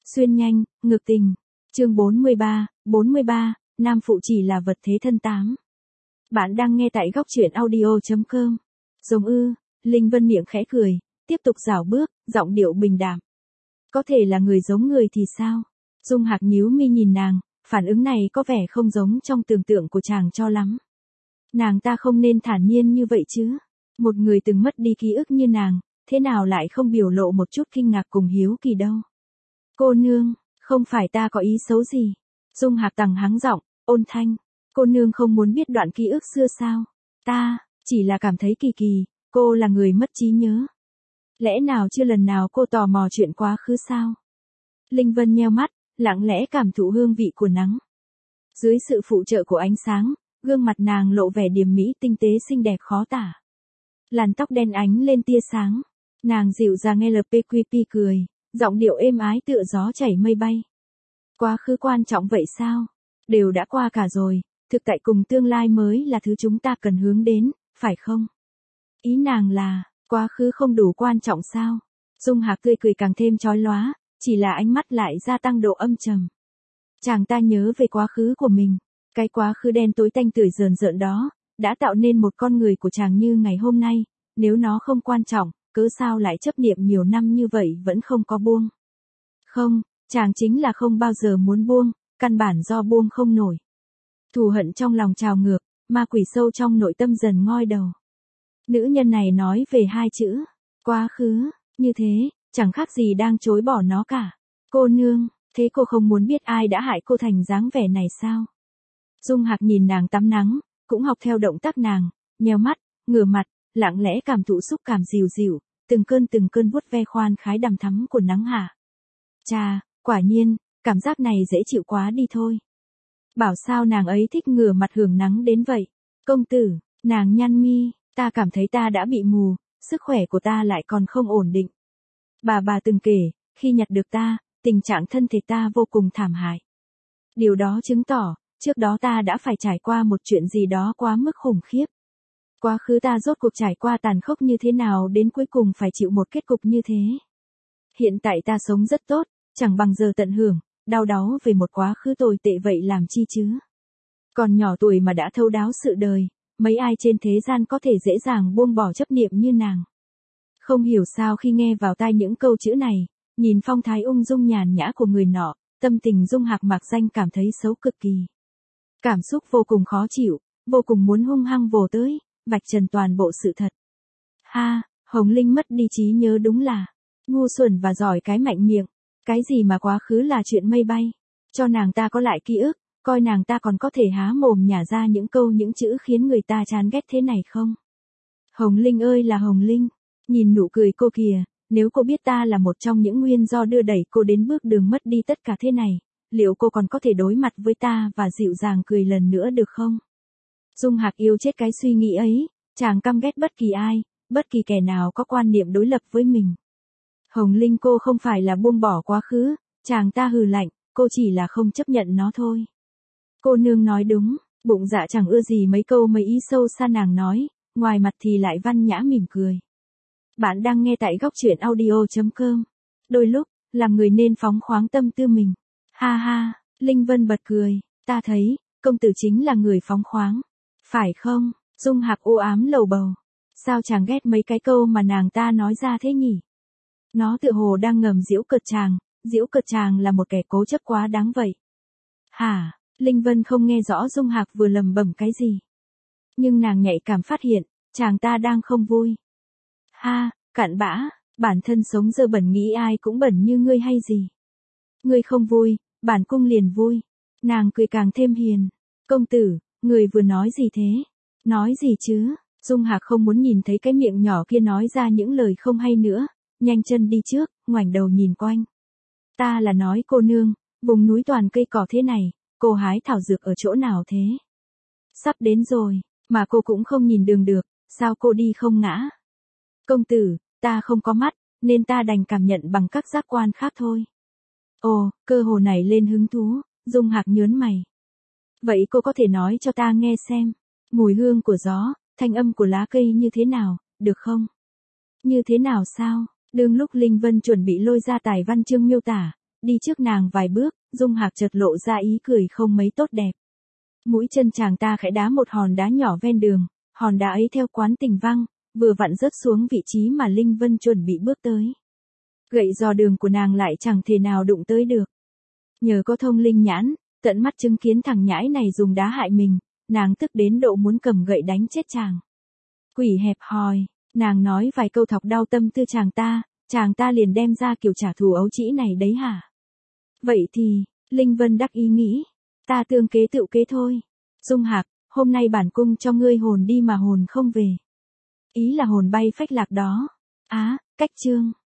Xuyên nhanh, ngược tình. Chương 43, nam phụ chỉ là vật thế thân 8. Bạn đang nghe tại góc truyện audio.com. Giống ư, Linh Vân miệng khẽ cười, tiếp tục rảo bước, giọng điệu bình đạm. Có thể là người giống người thì sao? Dung Hạc nhíu mi nhìn nàng, phản ứng này có vẻ không giống trong tưởng tượng của chàng cho lắm. Nàng ta không nên thản nhiên như vậy chứ. Một người từng mất đi ký ức như nàng, thế nào lại không biểu lộ một chút kinh ngạc cùng hiếu kỳ đâu. Cô nương, không phải ta có ý xấu gì. Dung Hạc tằng hắng giọng, ôn thanh. Cô nương không muốn biết đoạn ký ức xưa sao? Ta, chỉ là cảm thấy kỳ kỳ, cô là người mất trí nhớ. Lẽ nào chưa lần nào cô tò mò chuyện quá khứ sao? Linh Vân nheo mắt, lặng lẽ cảm thụ hương vị của nắng. Dưới sự phụ trợ của ánh sáng, gương mặt nàng lộ vẻ điềm mỹ tinh tế xinh đẹp khó tả. Làn tóc đen ánh lên tia sáng. Nàng dịu dàng nghe LPQP cười, giọng điệu êm ái tựa gió chảy mây bay. Quá khứ quan trọng vậy sao? Đều đã qua cả rồi, thực tại cùng tương lai mới là thứ chúng ta cần hướng đến, phải không? Ý nàng là, quá khứ không đủ quan trọng sao? Dung Hạc tươi cười càng thêm chói lóa, chỉ là ánh mắt lại gia tăng độ âm trầm. Chàng ta nhớ về quá khứ của mình, cái quá khứ đen tối tanh tưởi rờn rợn đó, đã tạo nên một con người của chàng như ngày hôm nay, nếu nó không quan trọng, cớ sao lại chấp niệm nhiều năm như vậy vẫn không có buông. Không, chàng chính là không bao giờ muốn buông, căn bản do buông không nổi. Thù hận trong lòng trào ngược, ma quỷ sâu trong nội tâm dần ngoi đầu. Nữ nhân này nói về hai chữ, quá khứ, như thế, chẳng khác gì đang chối bỏ nó cả. Cô nương, thế cô không muốn biết ai đã hại cô thành dáng vẻ này sao? Dung Hạc nhìn nàng tắm nắng, cũng học theo động tác nàng, nheo mắt, ngửa mặt, lặng lẽ cảm thụ xúc cảm dịu dịu, từng cơn vuốt ve khoan khái đằm thắm của nắng hạ. Chà, quả nhiên, cảm giác này dễ chịu quá đi thôi. Bảo sao nàng ấy thích ngửa mặt hưởng nắng đến vậy. Công tử, nàng nhăn mi, ta cảm thấy ta đã bị mù, sức khỏe của ta lại còn không ổn định. Bà từng kể, khi nhặt được ta, tình trạng thân thể ta vô cùng thảm hại. Điều đó chứng tỏ, trước đó ta đã phải trải qua một chuyện gì đó quá mức khủng khiếp. Quá khứ ta rốt cuộc trải qua tàn khốc như thế nào đến cuối cùng phải chịu một kết cục như thế. Hiện tại ta sống rất tốt, chẳng bằng giờ tận hưởng, đau đáu về một quá khứ tồi tệ vậy làm chi chứ. Còn nhỏ tuổi mà đã thấu đáo sự đời, mấy ai trên thế gian có thể dễ dàng buông bỏ chấp niệm như nàng. Không hiểu sao khi nghe vào tai những câu chữ này, nhìn phong thái ung dung nhàn nhã của người nọ, tâm tình Dung Hạc mạc danh cảm thấy xấu cực kỳ. Cảm xúc vô cùng khó chịu, vô cùng muốn hung hăng vồ tới, vạch trần toàn bộ sự thật. Ha, Hồng Linh mất đi trí nhớ đúng là ngu xuẩn và giỏi cái mạnh miệng. Cái gì mà quá khứ là chuyện mây bay. Cho nàng ta có lại ký ức, coi nàng ta còn có thể há mồm nhả ra những câu những chữ khiến người ta chán ghét thế này không? Hồng Linh ơi là Hồng Linh, nhìn nụ cười cô kìa, nếu cô biết ta là một trong những nguyên do đưa đẩy cô đến bước đường mất đi tất cả thế này, liệu cô còn có thể đối mặt với ta và dịu dàng cười lần nữa được không? Dung Hạc yêu chết cái suy nghĩ ấy, chàng căm ghét bất kỳ ai, bất kỳ kẻ nào có quan niệm đối lập với mình. Hồng Linh cô không phải là buông bỏ quá khứ, chàng ta hừ lạnh, cô chỉ là không chấp nhận nó thôi. Cô nương nói đúng, bụng dạ chẳng ưa gì mấy câu mấy ý sâu xa nàng nói, ngoài mặt thì lại văn nhã mỉm cười. Bạn đang nghe tại góc truyện audio.com. Đôi lúc, làm người nên phóng khoáng tâm tư mình. Ha ha, Linh Vân bật cười, ta thấy, công tử chính là người phóng khoáng. Phải không? Dung Hạc u ám lầu bầu. Sao chàng ghét mấy cái câu mà nàng ta nói ra thế nhỉ? Nó tựa hồ đang ngầm giễu cợt chàng là một kẻ cố chấp quá đáng vậy. Hả? Linh Vân không nghe rõ Dung Hạc vừa lầm bẩm cái gì. Nhưng nàng nhạy cảm phát hiện, chàng ta đang không vui. Ha, cặn bã, bản thân sống dơ bẩn nghĩ ai cũng bẩn như ngươi hay gì. Ngươi không vui, bản cung liền vui. Nàng cười càng thêm hiền. Công tử, người vừa nói gì thế? Nói gì chứ? Dung Hạc không muốn nhìn thấy cái miệng nhỏ kia nói ra những lời không hay nữa. Nhanh chân đi trước, ngoảnh đầu nhìn quanh. Ta là nói cô nương, vùng núi toàn cây cỏ thế này, cô hái thảo dược ở chỗ nào thế? Sắp đến rồi, mà cô cũng không nhìn đường được, sao cô đi không ngã? Công tử, ta không có mắt, nên ta đành cảm nhận bằng các giác quan khác thôi. Ồ, cơ hồ này lên hứng thú, Dung Hạc nhớn mày. Vậy cô có thể nói cho ta nghe xem, mùi hương của gió, thanh âm của lá cây như thế nào, được không? Như thế nào sao? Đương lúc Linh Vân chuẩn bị lôi ra tài văn chương miêu tả, đi trước nàng vài bước, Dung Hạc chợt lộ ra ý cười không mấy tốt đẹp. Mũi chân chàng ta khẽ đá một hòn đá nhỏ ven đường, hòn đá ấy theo quán tình văng, vừa vặn rớt xuống vị trí mà Linh Vân chuẩn bị bước tới. Gậy dò đường của nàng lại chẳng thể nào đụng tới được. Nhờ có thông linh nhãn, tận mắt chứng kiến thằng nhãi này dùng đá hại mình, nàng tức đến độ muốn cầm gậy đánh chết chàng. Quỷ hẹp hòi, nàng nói vài câu thọc đau tâm tư chàng ta liền đem ra kiểu trả thù ấu trĩ này đấy hả? Vậy thì, Linh Vân đắc ý nghĩ, ta tương kế tựu kế thôi. Dung Hạc, hôm nay bản cung cho ngươi hồn đi mà hồn không về. Ý là hồn bay phách lạc đó. Á, cách chương.